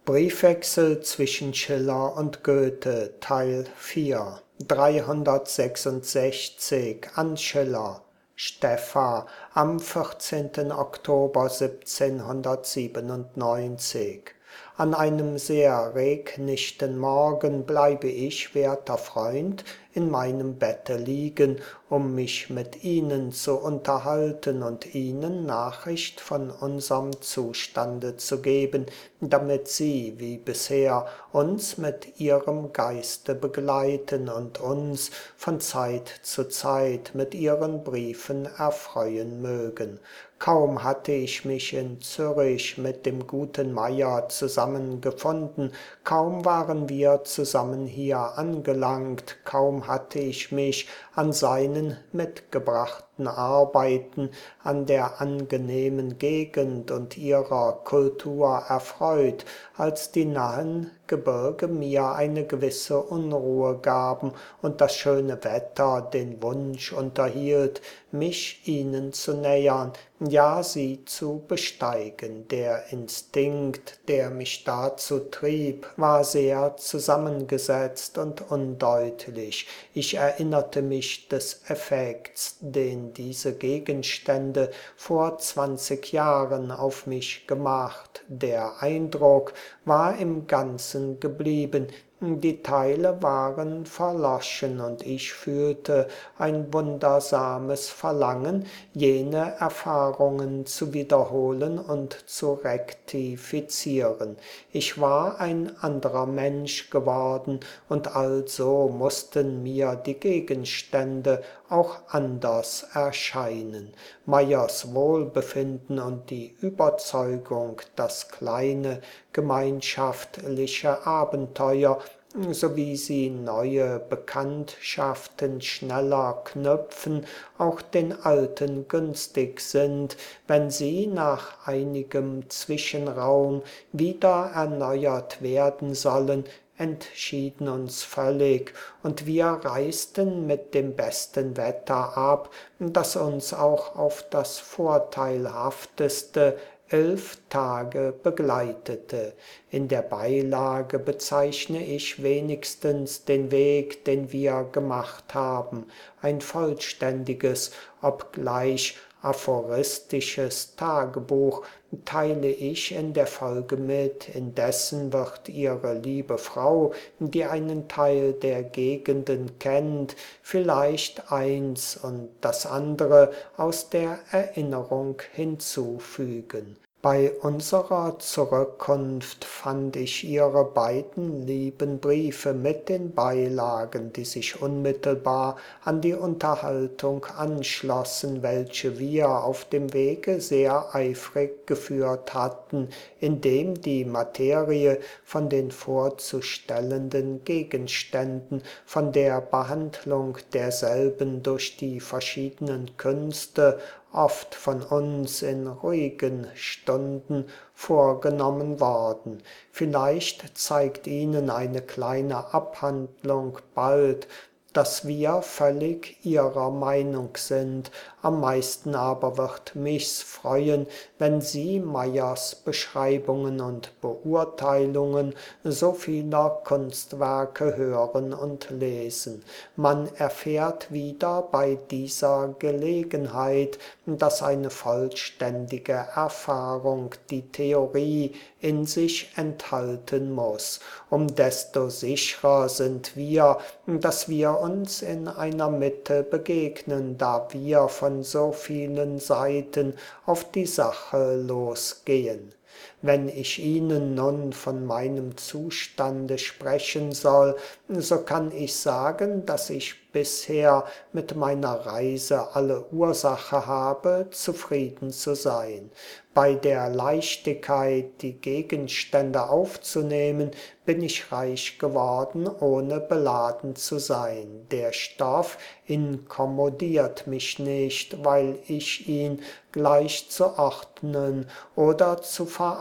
Briefwechsel zwischen Schiller und Goethe, Teil 4, 366 an Schiller, Steffa, am 14. Oktober 1797. An einem sehr regnichten Morgen bleibe ich, werter Freund, in meinem Bette liegen, um mich mit Ihnen zu unterhalten und Ihnen Nachricht von unserm Zustande zu geben, damit Sie, wie bisher, uns mit Ihrem Geiste begleiten und uns von Zeit zu Zeit mit Ihren Briefen erfreuen mögen. Kaum hatte ich mich in Zürich mit dem guten Meyer zusammengefunden, kaum waren wir zusammen hier angelangt, kaum hatte ich mich an seinen mitgebrachten Arbeiten, an der angenehmen Gegend und ihrer Kultur erfreut, als die nahen Gebirge mir eine gewisse Unruhe gaben und das schöne Wetter den Wunsch unterhielt, mich ihnen zu nähern, ja sie zu besteigen. Der Instinkt, der mich dazu trieb, war sehr zusammengesetzt und undeutlich. Ich erinnerte mich des Effekts, den diese Gegenstände vor 20 Jahren auf mich gemacht. Der Eindruck war im Ganzen geblieben, die Teile waren verloschen und ich fühlte ein wundersames Verlangen, jene Erfahrungen zu wiederholen und zu rektifizieren. Ich war ein anderer Mensch geworden und also mussten mir die Gegenstände auch anders erscheinen. Meyers Wohlbefinden und die Überzeugung, das kleine gemeinschaftliche Abenteuer, sowie sie neue Bekanntschaften schneller knüpfen, auch den Alten günstig sind, wenn sie nach einigem Zwischenraum wieder erneuert werden sollen, entschieden uns völlig, und wir reisten mit dem besten Wetter ab, das uns auch auf das vorteilhafteste 11 Tage begleitete. In der Beilage bezeichne ich wenigstens den Weg, den wir gemacht haben. Ein vollständiges, obgleich aphoristisches Tagebuch teile ich in der Folge mit. Indessen wird Ihre liebe Frau, die einen Teil der Gegenden kennt, vielleicht eins und das andere aus der Erinnerung hinzufügen. Bei unserer Zurückkunft fand ich Ihre beiden lieben Briefe mit den Beilagen, die sich unmittelbar an die Unterhaltung anschlossen, welche wir auf dem Wege sehr eifrig geführt hatten, indem die Materie von den vorzustellenden Gegenständen, von der Behandlung derselben durch die verschiedenen Künste, oft von uns in ruhigen Stunden vorgenommen worden. Vielleicht zeigt Ihnen eine kleine Abhandlung bald, dass wir völlig Ihrer Meinung sind. Am meisten aber wird mich's freuen, wenn Sie Meyers Beschreibungen und Beurteilungen so vieler Kunstwerke hören und lesen. Man erfährt wieder bei dieser Gelegenheit, dass eine vollständige Erfahrung die Theorie in sich enthalten muss. Desto sicherer sind wir, dass wir uns in einer Mitte begegnen, da wir von so vielen Seiten auf die Sache losgehen. Wenn ich Ihnen nun von meinem Zustande sprechen soll, so kann ich sagen, dass ich bisher mit meiner Reise alle Ursache habe, zufrieden zu sein. Bei der Leichtigkeit, die Gegenstände aufzunehmen, bin ich reich geworden, ohne beladen zu sein. Der Stoff inkommodiert mich nicht, weil ich ihn gleich zu ordnen oder zu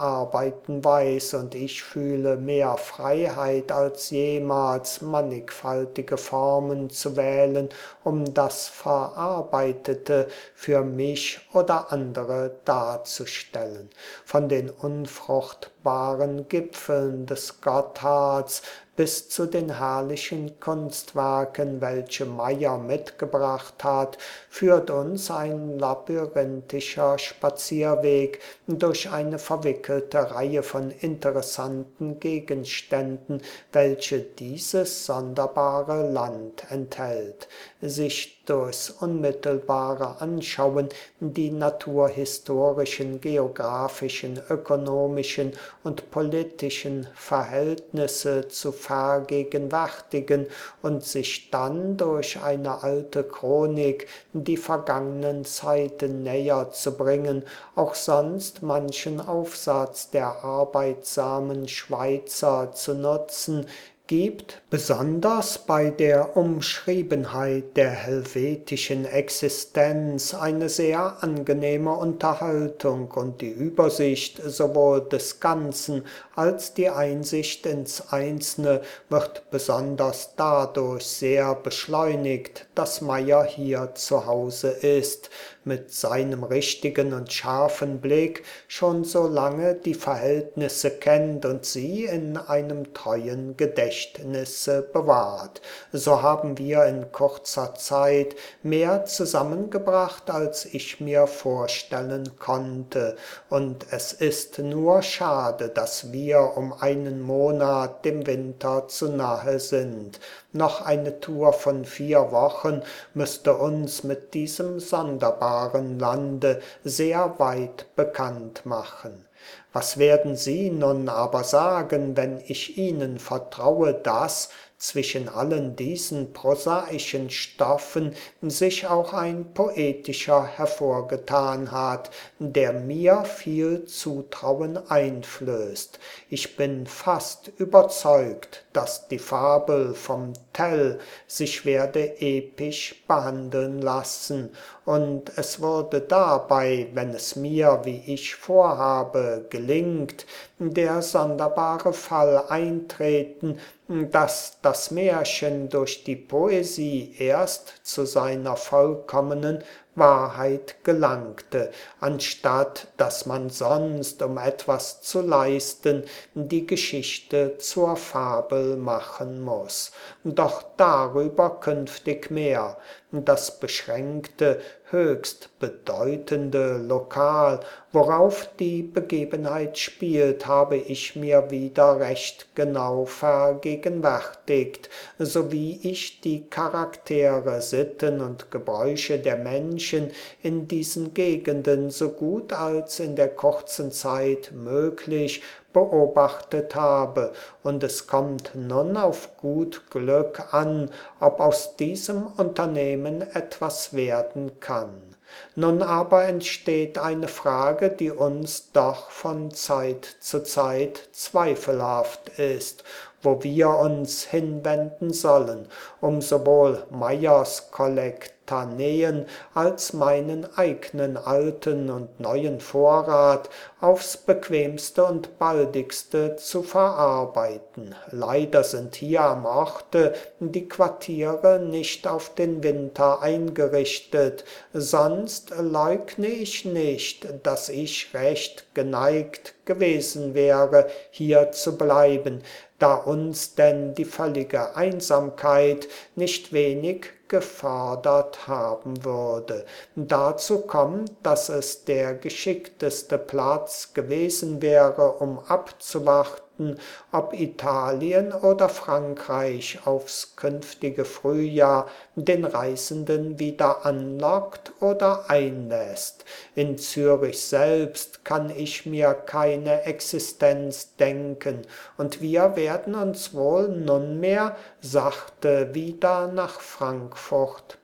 verarbeiten weiß, und ich fühle mehr Freiheit als jemals, mannigfaltige Formen zu wählen, um das Verarbeitete für mich oder andere darzustellen. Von den unfruchtbaren Gipfeln des Gotthards bis zu den herrlichen Kunstwerken, welche Meyer mitgebracht hat, führt uns ein labyrinthischer Spazierweg durch eine verwickelte Reihe von interessanten Gegenständen, welche dieses sonderbare Land enthält. Sich durchs unmittelbare Anschauen die naturhistorischen, geographischen, ökonomischen und politischen Verhältnisse zu vergegenwärtigen und sich dann durch eine alte Chronik die vergangenen Zeiten näher zu bringen, auch sonst manchen Aufsatz der arbeitsamen Schweizer zu nutzen, gibt, besonders bei der Umschriebenheit der helvetischen Existenz, eine sehr angenehme Unterhaltung, und die Übersicht sowohl des Ganzen als die Einsicht ins Einzelne wird besonders dadurch sehr beschleunigt, dass Meyer hier zu Hause ist, mit seinem richtigen und scharfen Blick schon so lange die Verhältnisse kennt und sie in einem treuen Gedächtnisse bewahrt. So haben wir in kurzer Zeit mehr zusammengebracht, als ich mir vorstellen konnte, und es ist nur schade, dass wir um einen Monat dem Winter zu nahe sind. Noch eine Tour von 4 Wochen müsste uns mit diesem sonderbaren Lande sehr weit bekannt machen. Was werden Sie nun aber sagen, wenn ich Ihnen vertraue, dass zwischen allen diesen prosaischen Stoffen sich auch ein poetischer hervorgetan hat, der mir viel Zutrauen einflößt? Ich bin fast überzeugt, dass die Fabel vom Tell sich werde episch behandeln lassen, und es würde dabei, wenn es mir, wie ich vorhabe, gelingt, der sonderbare Fall eintreten, dass das Märchen durch die Poesie erst zu seiner vollkommenen Wahrheit gelangte, anstatt dass man sonst, um etwas zu leisten, die Geschichte zur Fabel machen muss. Doch darüber künftig mehr. Das beschränkte, höchst bedeutende Lokal, worauf die Begebenheit spielt, habe ich mir wieder recht genau vergegenwärtigt, sowie ich die Charaktere, Sitten und Gebräuche der Menschen in diesen Gegenden so gut als in der kurzen Zeit möglich beobachtet habe, und es kommt nun auf gut Glück an, ob aus diesem Unternehmen etwas werden kann. Nun aber entsteht eine Frage, die uns doch von Zeit zu Zeit zweifelhaft ist, wo wir uns hinwenden sollen, um sowohl Meyers Kollektaneen als meinen eignen alten und neuen Vorrat aufs bequemste und baldigste zu verarbeiten. Leider sind hier am Orte die Quartiere nicht auf den Winter eingerichtet, sonst leugne ich nicht, dass ich recht geneigt gewesen wäre, hier zu bleiben, da uns denn die völlige Einsamkeit nicht wenig gefördert haben würde. Dazu kommt, dass es der geschickteste Platz gewesen wäre, um abzuwarten, ob Italien oder Frankreich aufs künftige Frühjahr den Reisenden wieder anlockt oder einlässt. In Zürich selbst kann ich mir keine Existenz denken, und wir werden uns wohl nunmehr sachte wieder nach Frankfurt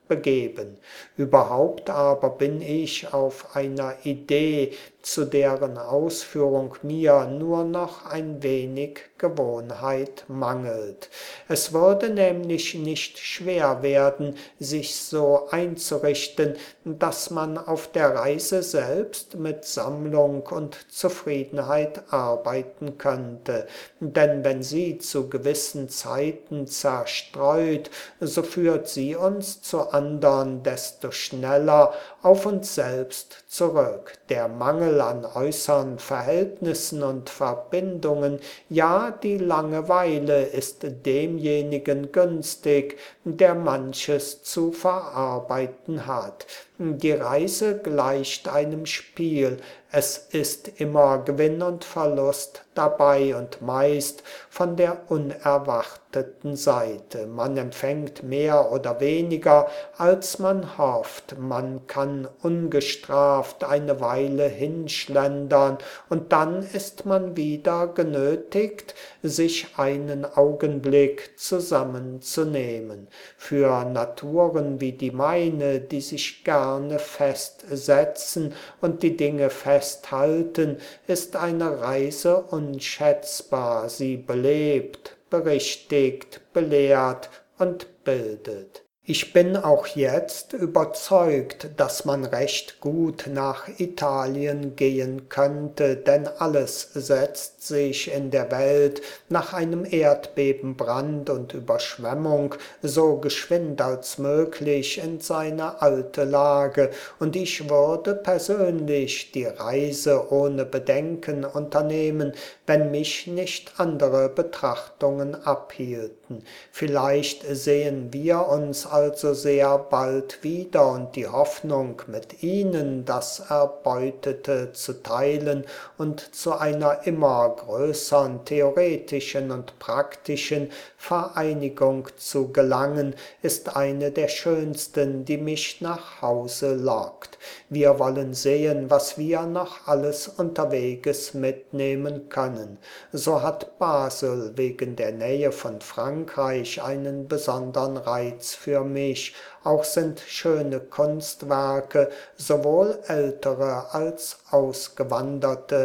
begeben. Überhaupt aber bin ich auf einer Idee, zu deren Ausführung mir nur noch ein wenig Gewohnheit mangelt. Es würde nämlich nicht schwer werden, sich so einzurichten, dass man auf der Reise selbst mit Sammlung und Zufriedenheit arbeiten könnte. Denn wenn sie zu gewissen Zeiten zerstreut, so führt sie uns zu andern desto schneller auf uns selbst zurück. Der Mangel an äußeren Verhältnissen und Verbindungen, ja, die Langeweile ist demjenigen günstig, der manches zu verarbeiten hat. Die Reise gleicht einem Spiel. Es ist immer Gewinn und Verlust dabei und meist von der unerwarteten Seite. Man empfängt mehr oder weniger, als man hofft. Man kann ungestraft eine Weile hinschlendern und dann ist man wieder genötigt, sich einen Augenblick zusammenzunehmen. Für Naturen wie die meine, die sich gerne festsetzen und die Dinge festhalten, ist eine Reise unschätzbar. Sie belebt, berichtigt, belehrt und bildet. Ich bin auch jetzt überzeugt, dass man recht gut nach Italien gehen könnte, denn alles setzt sich in der Welt nach einem Erdbeben, Brand und Überschwemmung so geschwind als möglich in seine alte Lage, und ich würde persönlich die Reise ohne Bedenken unternehmen, wenn mich nicht andere Betrachtungen abhielten. Vielleicht sehen wir uns also sehr bald wieder, und die Hoffnung, mit Ihnen das Erbeutete zu teilen und zu einer immer größeren theoretischen und praktischen Vereinigung zu gelangen, ist eine der schönsten, die mich nach Hause lockt. Wir wollen sehen, was wir noch alles unterweges mitnehmen können. So hat Basel wegen der Nähe von Frankreich einen besonderen Reiz für mich. Auch sind schöne Kunstwerke, sowohl ältere als ausgewanderte,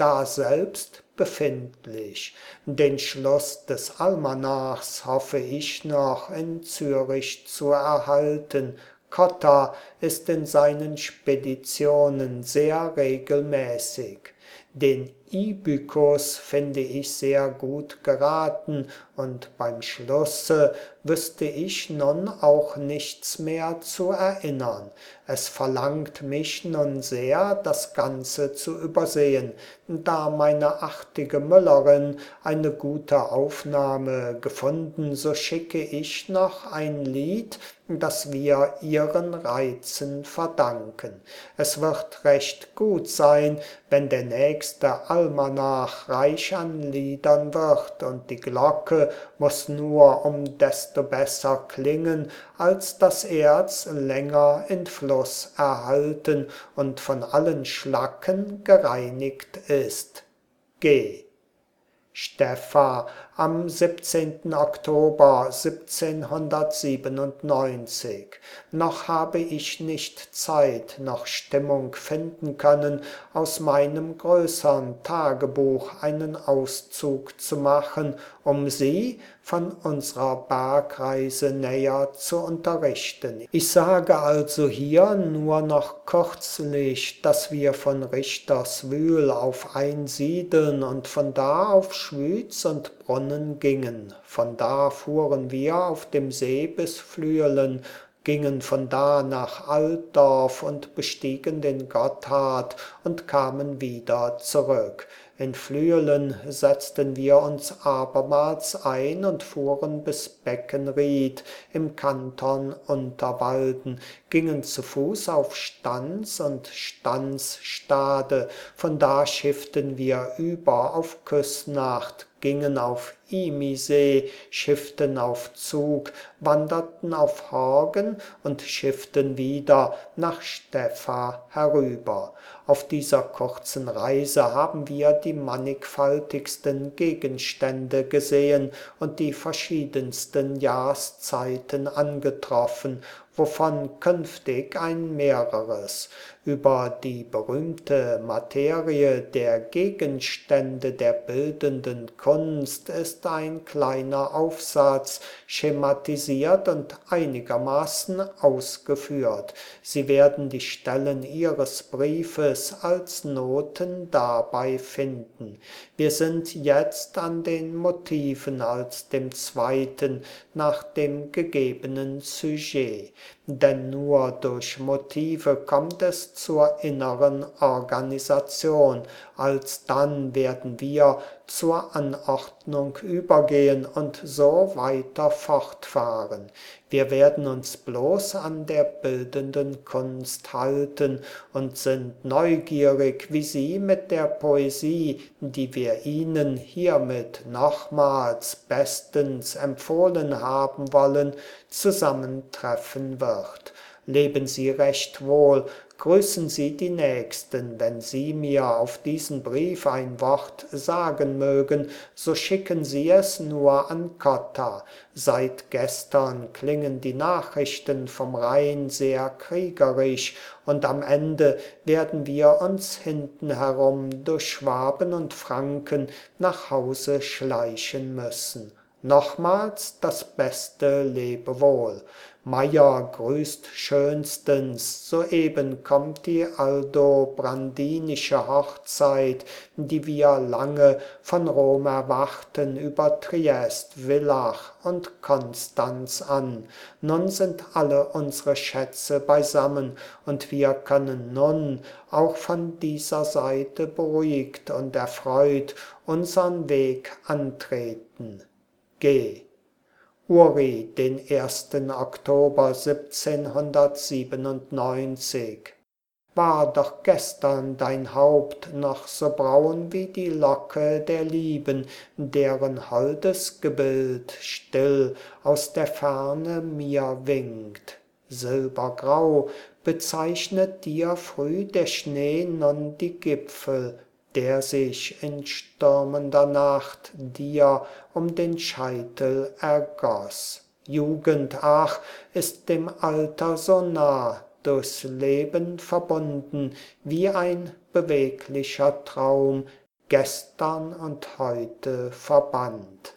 daselbst befindlich. Den Schluss des Almanachs hoffe ich noch in Zürich zu erhalten. Cotta ist in seinen Speditionen sehr regelmäßig. Den Ibykus finde ich sehr gut geraten, und beim Schlusse wüsste ich nun auch nichts mehr zu erinnern. Es verlangt mich nun sehr, das Ganze zu übersehen. Da meine artige Müllerin eine gute Aufnahme gefunden, so schicke ich noch ein Lied, das wir ihren Reizen verdanken. Es wird recht gut sein, wenn der nächste Almanach reich an Liedern wird, und die Glocke muß nur um desto besser klingen, als das Erz länger in Fluss erhalten und von allen Schlacken gereinigt ist. G. Stepha am 17. Oktober 1797. Noch habe ich nicht Zeit noch Stimmung finden können, aus meinem größern Tagebuch einen Auszug zu machen, um Sie von unserer Bergreise näher zu unterrichten. Ich sage also hier nur noch kürzlich, dass wir von Richterswyl auf Einsiedeln und von da auf Schwyz und Brunnen gingen. Von da fuhren wir auf dem See bis Flüelen, gingen von da nach Altdorf und bestiegen den Gotthard und kamen wieder zurück. In Flüelen setzten wir uns abermals ein und fuhren bis Beckenried im Kanton Unterwalden, gingen zu Fuß auf Stans und Stansstade, von da schifften wir über auf Küssnacht, gingen auf Imisee, schifften auf Zug, wanderten auf Horgen und schifften wieder nach Stepha herüber. Auf dieser kurzen Reise haben wir die mannigfaltigsten Gegenstände gesehen und die verschiedensten Jahrszeiten angetroffen, wovon künftig ein mehreres. Über die berühmte Materie der Gegenstände der bildenden Kunst ist ein kleiner Aufsatz schematisiert und einigermaßen ausgeführt. Sie werden die Stellen Ihres Briefes als Noten dabei finden. Wir sind jetzt an den Motiven als dem zweiten nach dem gegebenen Sujet. Denn nur durch Motive kommt es zur inneren Organisation. Alsdann werden wir zur Anordnung übergehen und so weiter fortfahren. Wir werden uns bloß an der bildenden Kunst halten und sind neugierig, wie sie mit der Poesie, die wir Ihnen hiermit nochmals bestens empfohlen haben wollen, zusammentreffen wird. Leben Sie recht wohl, grüßen Sie die Nächsten. Wenn Sie mir auf diesen Brief ein Wort sagen mögen, so schicken Sie es nur an Cotta. Seit gestern klingen die Nachrichten vom Rhein sehr kriegerisch, und am Ende werden wir uns hinten herum durch Schwaben und Franken nach Hause schleichen müssen. Nochmals das beste Lebewohl. Meyer grüßt schönstens, soeben kommt die aldobrandinische Hochzeit, die wir lange von Rom erwarten, über Triest, Villach und Konstanz an. Nun sind alle unsere Schätze beisammen, und wir können nun auch von dieser Seite beruhigt und erfreut unsern Weg antreten. Geh. Uri, den 1. Oktober 1797. War doch gestern dein Haupt noch so braun wie die Locke der Lieben, deren holdes Gebild still aus der Ferne mir winkt. Silbergrau bezeichnet dir früh der Schnee nun die Gipfel, der sich in stürmender Nacht dir um den Scheitel ergoß. Jugend, ach, ist dem Alter so nah, durchs Leben verbunden, wie ein beweglicher Traum, gestern und heute verbannt.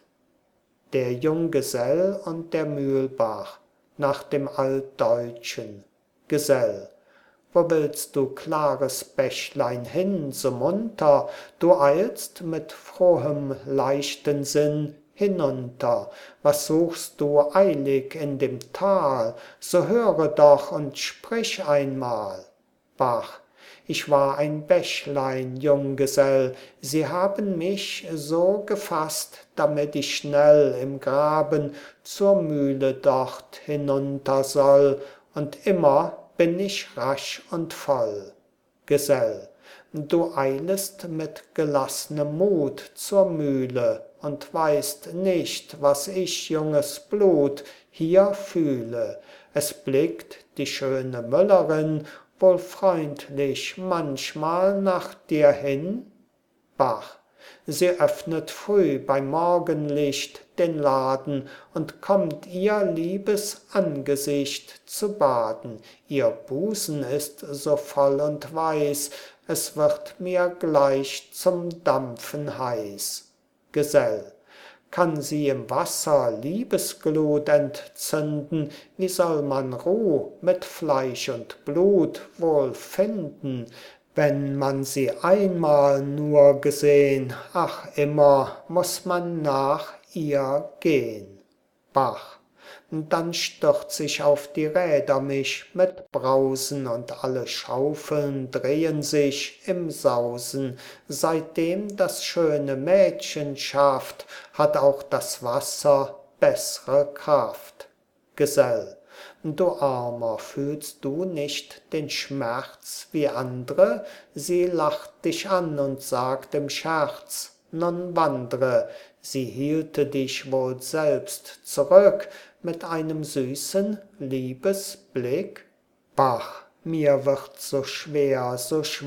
Der Junggesell und der Mühlbach, nach dem Altdeutschen. Gesell. Wo willst du, klares Bächlein, hin, so munter? Du eilst mit frohem, leichten Sinn hinunter. Was suchst du eilig in dem Tal? So höre doch und sprich einmal. Bach. Ich war ein Bächlein, Junggesell, sie haben mich so gefasst, damit ich schnell im Graben zur Mühle dort hinunter soll, und immer bin ich rasch und voll. Gesell. Du eilest mit gelassnem Mut zur Mühle und weißt nicht, was ich, junges Blut, hier fühle. Es blickt die schöne Müllerin wohl freundlich manchmal nach dir hin? Bach. Sie öffnet früh beim Morgenlicht den Laden und kommt ihr liebes Angesicht zu baden. Ihr Busen ist so voll und weiß, es wird mir gleich zum Dampfen heiß. Gesell. Kann sie im Wasser Liebesglut entzünden, wie soll man Ruh mit Fleisch und Blut wohl finden? Wenn man sie einmal nur gesehn, ach immer muß man nach ihr gehn. Bach. Dann stürz ich auf die Räder mich mit Brausen, und alle Schaufeln drehen sich im Sausen. Seitdem das schöne Mädchen schafft, hat auch das Wasser bessre Kraft. Gesell. Du Armer, fühlst du nicht den Schmerz wie andre? Sie lacht dich an und sagt im Scherz, nun wandre. Sie hielte dich wohl selbst zurück mit einem süßen Liebesblick? Bach. Mir wird so schwer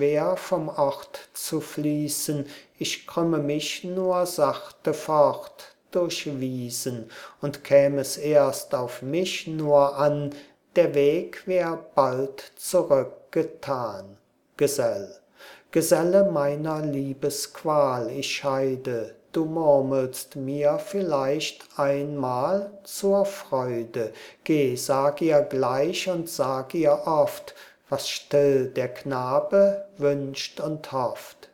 vom Ort zu fließen, ich krümme mich nur sachte fort durch Wiesen, und käm es erst auf mich nur an, der weg wär bald zurückgetan. Gesell, Geselle meiner Liebesqual, ich scheide, du murmelst mir vielleicht einmal zur Freude. Geh, sag ihr gleich und sag ihr oft, was still der Knabe wünscht und hofft.